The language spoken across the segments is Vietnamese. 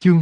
Chương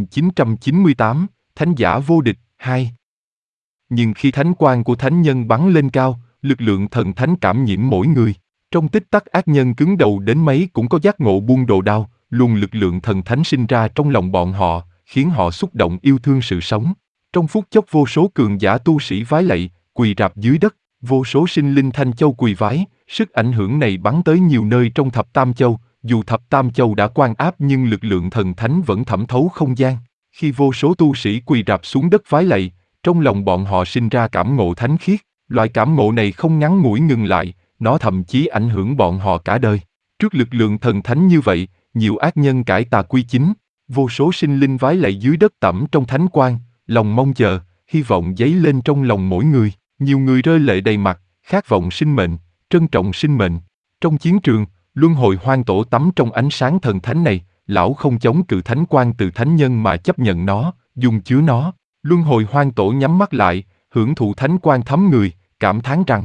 2998, Thánh giả vô địch, 2. Nhưng khi thánh quang của thánh nhân bắn lên cao, lực lượng thần thánh cảm nhiễm mỗi người. Trong tích tắc ác nhân cứng đầu đến mấy cũng có giác ngộ buông đồ đao, luồng lực lượng thần thánh sinh ra trong lòng bọn họ, khiến họ xúc động yêu thương sự sống. Trong phút chốc vô số cường giả tu sĩ vái lạy, quỳ rạp dưới đất, vô số sinh linh Thanh Châu quỳ vái, sức ảnh hưởng này bắn tới nhiều nơi trong Thập Tam Châu, dù Thập Tam Châu đã quan áp nhưng lực lượng thần thánh vẫn thẩm thấu không gian. Khi vô số tu sĩ quỳ rạp xuống đất vái lạy, trong lòng bọn họ sinh ra cảm ngộ thánh khiết, loại cảm ngộ này không ngắn ngủi ngừng lại, nó thậm chí ảnh hưởng bọn họ cả đời. Trước lực lượng thần thánh như vậy, nhiều ác nhân cải tà quy chính, vô số sinh linh vái lạy dưới đất tẩm trong thánh quang, lòng mong chờ, hy vọng dấy lên trong lòng mỗi người. Nhiều người rơi lệ đầy mặt, khát vọng sinh mệnh, trân trọng sinh mệnh. Trong chiến trường, Luân Hồi Hoang Tổ tắm trong ánh sáng thần thánh này, lão không chống cự thánh quang từ thánh nhân mà chấp nhận nó, dùng chứa nó. Luân Hồi Hoang Tổ nhắm mắt lại, hưởng thụ thánh quang thấm người, cảm thán rằng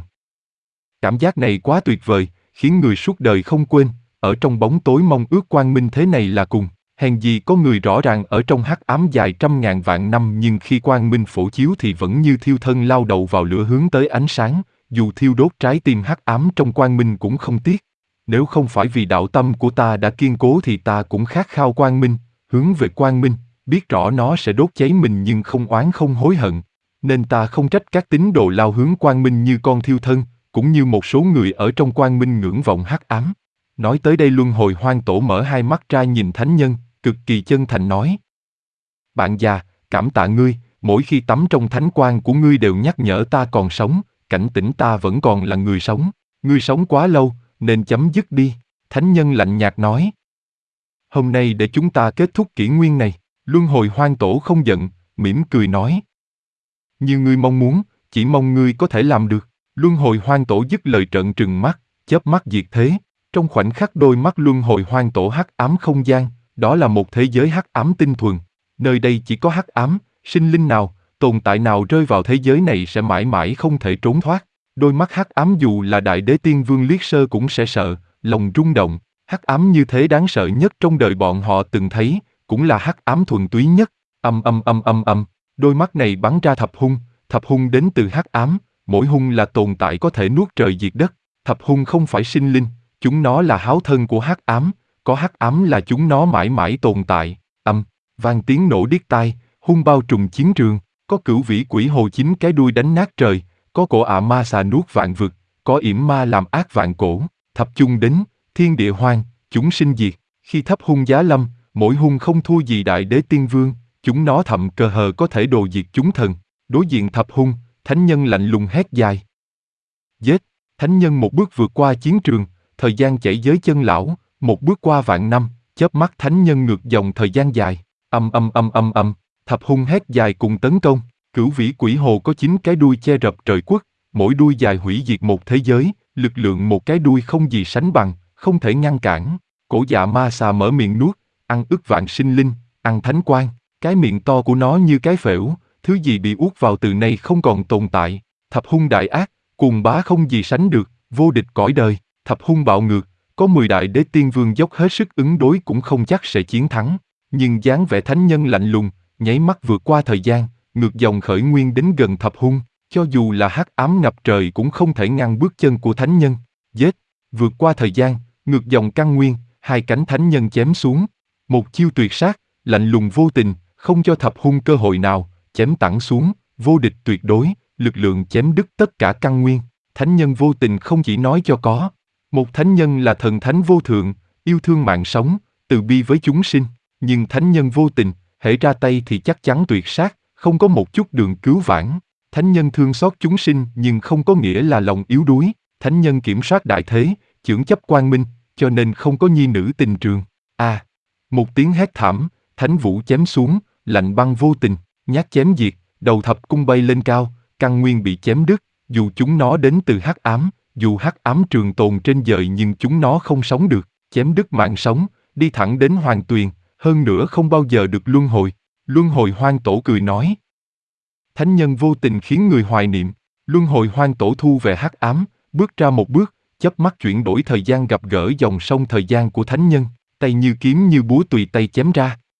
cảm giác này quá tuyệt vời, khiến người suốt đời không quên, ở trong bóng tối mong ước quang minh thế này là cùng. Hèn gì có người rõ ràng ở trong hắc ám dài trăm ngàn vạn năm nhưng khi quang minh phổ chiếu thì vẫn như thiêu thân lao đầu vào lửa hướng tới ánh sáng, dù thiêu đốt trái tim hắc ám trong quang minh cũng không tiếc. Nếu không phải vì đạo tâm của ta đã kiên cố thì ta cũng khát khao quang minh, hướng về quang minh, biết rõ nó sẽ đốt cháy mình nhưng không oán không hối hận. Nên ta không trách các tín đồ lao hướng quang minh như con thiêu thân, cũng như một số người ở trong quang minh ngưỡng vọng hắc ám. Nói tới đây Luân Hồi Hoang Tổ mở hai mắt ra nhìn thánh nhân, cực kỳ chân thành nói: Bạn già, cảm tạ ngươi, mỗi khi tắm trong thánh quang của ngươi đều nhắc nhở ta còn sống, cảnh tỉnh ta vẫn còn là người sống. Ngươi sống quá lâu, nên chấm dứt đi. Thánh nhân lạnh nhạt nói: Hôm nay để chúng ta kết thúc kỷ nguyên này. Luân Hồi Hoang Tổ không giận, mỉm cười nói: Như ngươi mong muốn, chỉ mong ngươi có thể làm được. Luân Hồi Hoang Tổ dứt lời trợn trừng mắt, chớp mắt diệt thế. Trong khoảnh khắc đôi mắt Luân Hồi Hoang Tổ hắc ám không gian, đó là một thế giới hắc ám tinh thuần. Nơi đây chỉ có hắc ám, sinh linh nào, tồn tại nào rơi vào thế giới này sẽ mãi mãi không thể trốn thoát. Đôi mắt hắc ám dù là Đại Đế Tiên Vương liếc sơ cũng sẽ sợ, lòng rung động. Hắc ám như thế đáng sợ nhất trong đời bọn họ từng thấy, cũng là hắc ám thuần túy nhất. Đôi mắt này bắn ra thập hung đến từ hắc ám, mỗi hung là tồn tại có thể nuốt trời diệt đất. Thập hung không phải sinh linh, chúng nó là háo thân của hắc ám, có hắc ám là chúng nó mãi mãi tồn tại. Vang tiếng nổ điếc tai, hung bao trùm chiến trường, có cửu vĩ quỷ hồ 9 cái đuôi đánh nát trời, có cổ ạ ma xà nuốt vạn vực, có yểm ma làm ác vạn cổ. Thập chung đến, thiên địa hoang, chúng sinh diệt. Khi thập hung giá lâm, mỗi hung không thua gì Đại Đế Tiên Vương, chúng nó thậm cờ hờ có thể đồ diệt chúng thần. Đối diện thập hung, thánh nhân lạnh lùng hét dài: Giết! Thánh nhân một bước vượt qua chiến trường, thời gian chảy dưới chân lão, một bước qua vạn năm, chớp mắt thánh nhân ngược dòng thời gian dài. Thập hung hét dài cùng tấn công. Cửu vĩ quỷ hồ có 9 cái đuôi che rập trời quốc, mỗi đuôi dài hủy diệt một thế giới, lực lượng một cái đuôi không gì sánh bằng, không thể ngăn cản. Cổ dạ ma xà mở miệng nuốt, ăn ức vạn sinh linh, ăn thánh quang. Cái miệng to của nó như cái phễu, thứ gì bị uốt vào từ nay không còn tồn tại. Thập hung đại ác, cuồng bá không gì sánh được, vô địch cõi đời. Thập hung bạo ngược, có 10 Đại Đế Tiên Vương dốc hết sức ứng đối cũng không chắc sẽ chiến thắng. Nhưng dáng vẻ thánh nhân lạnh lùng, nháy mắt vượt qua thời gian, ngược dòng khởi nguyên đến gần thập hung, cho dù là hắc ám ngập trời cũng không thể ngăn bước chân của thánh nhân. Giết! Vượt qua thời gian, ngược dòng căn nguyên, hai cánh thánh nhân chém xuống. Một chiêu tuyệt sát, lạnh lùng vô tình, không cho thập hung cơ hội nào, chém tẳng xuống, vô địch tuyệt đối, lực lượng chém đứt tất cả căn nguyên. Thánh nhân vô tình không chỉ nói cho có. Một thánh nhân là thần thánh vô thượng, yêu thương mạng sống, từ bi với chúng sinh. Nhưng thánh nhân vô tình, hễ ra tay thì chắc chắn tuyệt sát, không có một chút đường cứu vãn. Thánh nhân thương xót chúng sinh nhưng không có nghĩa là lòng yếu đuối. Thánh nhân kiểm soát đại thế, chưởng chấp quang minh, cho nên không có nhi nữ tình trường. Một tiếng hét thảm, thánh vũ chém xuống, lạnh băng vô tình, nhát chém diệt, đầu thập cung bay lên cao, căn nguyên bị chém đứt. Dù chúng nó đến từ hắc ám, dù hắc ám trường tồn trên dời nhưng chúng nó không sống được, chém đứt mạng sống, đi thẳng đến hoàng tuyền, hơn nữa không bao giờ được luân hồi. Luân Hồi Hoang Tổ cười nói: Thánh nhân vô tình khiến người hoài niệm. Luân Hồi Hoang Tổ thu về hắc ám, bước ra một bước, chớp mắt chuyển đổi thời gian gặp gỡ dòng sông thời gian của thánh nhân, tay như kiếm như búa tùy tay chém ra.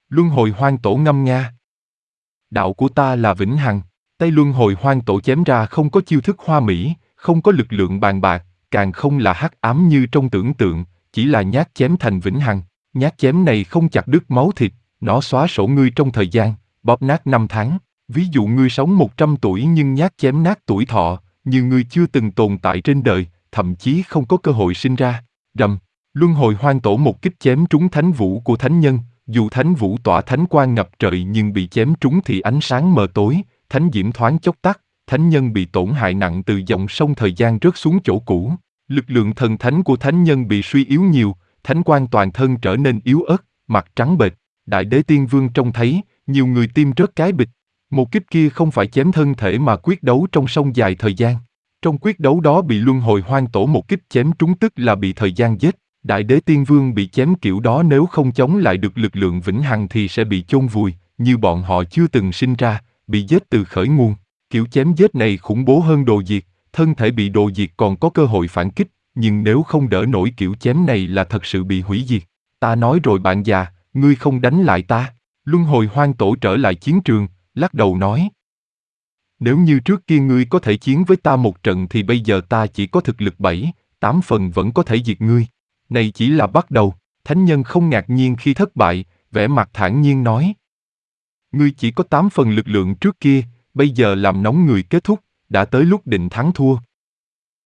Luân hồi hoang tổ ngâm nga. Đạo của ta là vĩnh hằng. Tay luân hồi hoang tổ chém ra không có chiêu thức hoa mỹ, không có lực lượng bàn bạc, càng không là hắc ám như trong tưởng tượng, chỉ là nhát chém thành vĩnh hằng. Nhát chém này không chặt đứt máu thịt, nó xóa sổ ngươi trong thời gian, bóp nát 5 tháng. Ví dụ ngươi sống 100 tuổi nhưng nhát chém nát tuổi thọ, như ngươi chưa từng tồn tại trên đời, thậm chí không có cơ hội sinh ra. Rầm, luân hồi hoang tổ một kích chém trúng thánh vũ của thánh nhân, dù thánh vũ tỏa thánh quang ngập trời nhưng bị chém trúng thì ánh sáng mờ tối, thánh diễm thoáng chốc tắt, thánh nhân bị tổn hại nặng từ dòng sông thời gian rớt xuống chỗ cũ. Lực lượng thần thánh của thánh nhân bị suy yếu nhiều, thánh quang toàn thân trở nên yếu ớt, mặt trắng bệch. Đại đế tiên vương trông thấy, nhiều người tim rớt cái bịch. Một kích kia không phải chém thân thể mà quyết đấu trong sông dài thời gian. Trong quyết đấu đó bị luân hồi hoang tổ một kích chém trúng tức là bị thời gian giết. Đại đế tiên vương bị chém kiểu đó nếu không chống lại được lực lượng vĩnh hằng thì sẽ bị chôn vùi, như bọn họ chưa từng sinh ra, bị giết từ khởi nguồn. Kiểu chém giết này khủng bố hơn đồ diệt, thân thể bị đồ diệt còn có cơ hội phản kích, nhưng nếu không đỡ nổi kiểu chém này là thật sự bị hủy diệt. Ta nói rồi bạn già, ngươi không đánh lại ta. Luân hồi hoang tổ trở lại chiến trường, lắc đầu nói. Nếu như trước kia ngươi có thể chiến với ta một trận thì bây giờ ta chỉ có thực lực 7, 8 phần vẫn có thể diệt ngươi. Này chỉ là bắt đầu, thánh nhân không ngạc nhiên khi thất bại, vẻ mặt thản nhiên nói. Ngươi chỉ có 8 phần lực lượng trước kia, bây giờ làm nóng người kết thúc, đã tới lúc định thắng thua.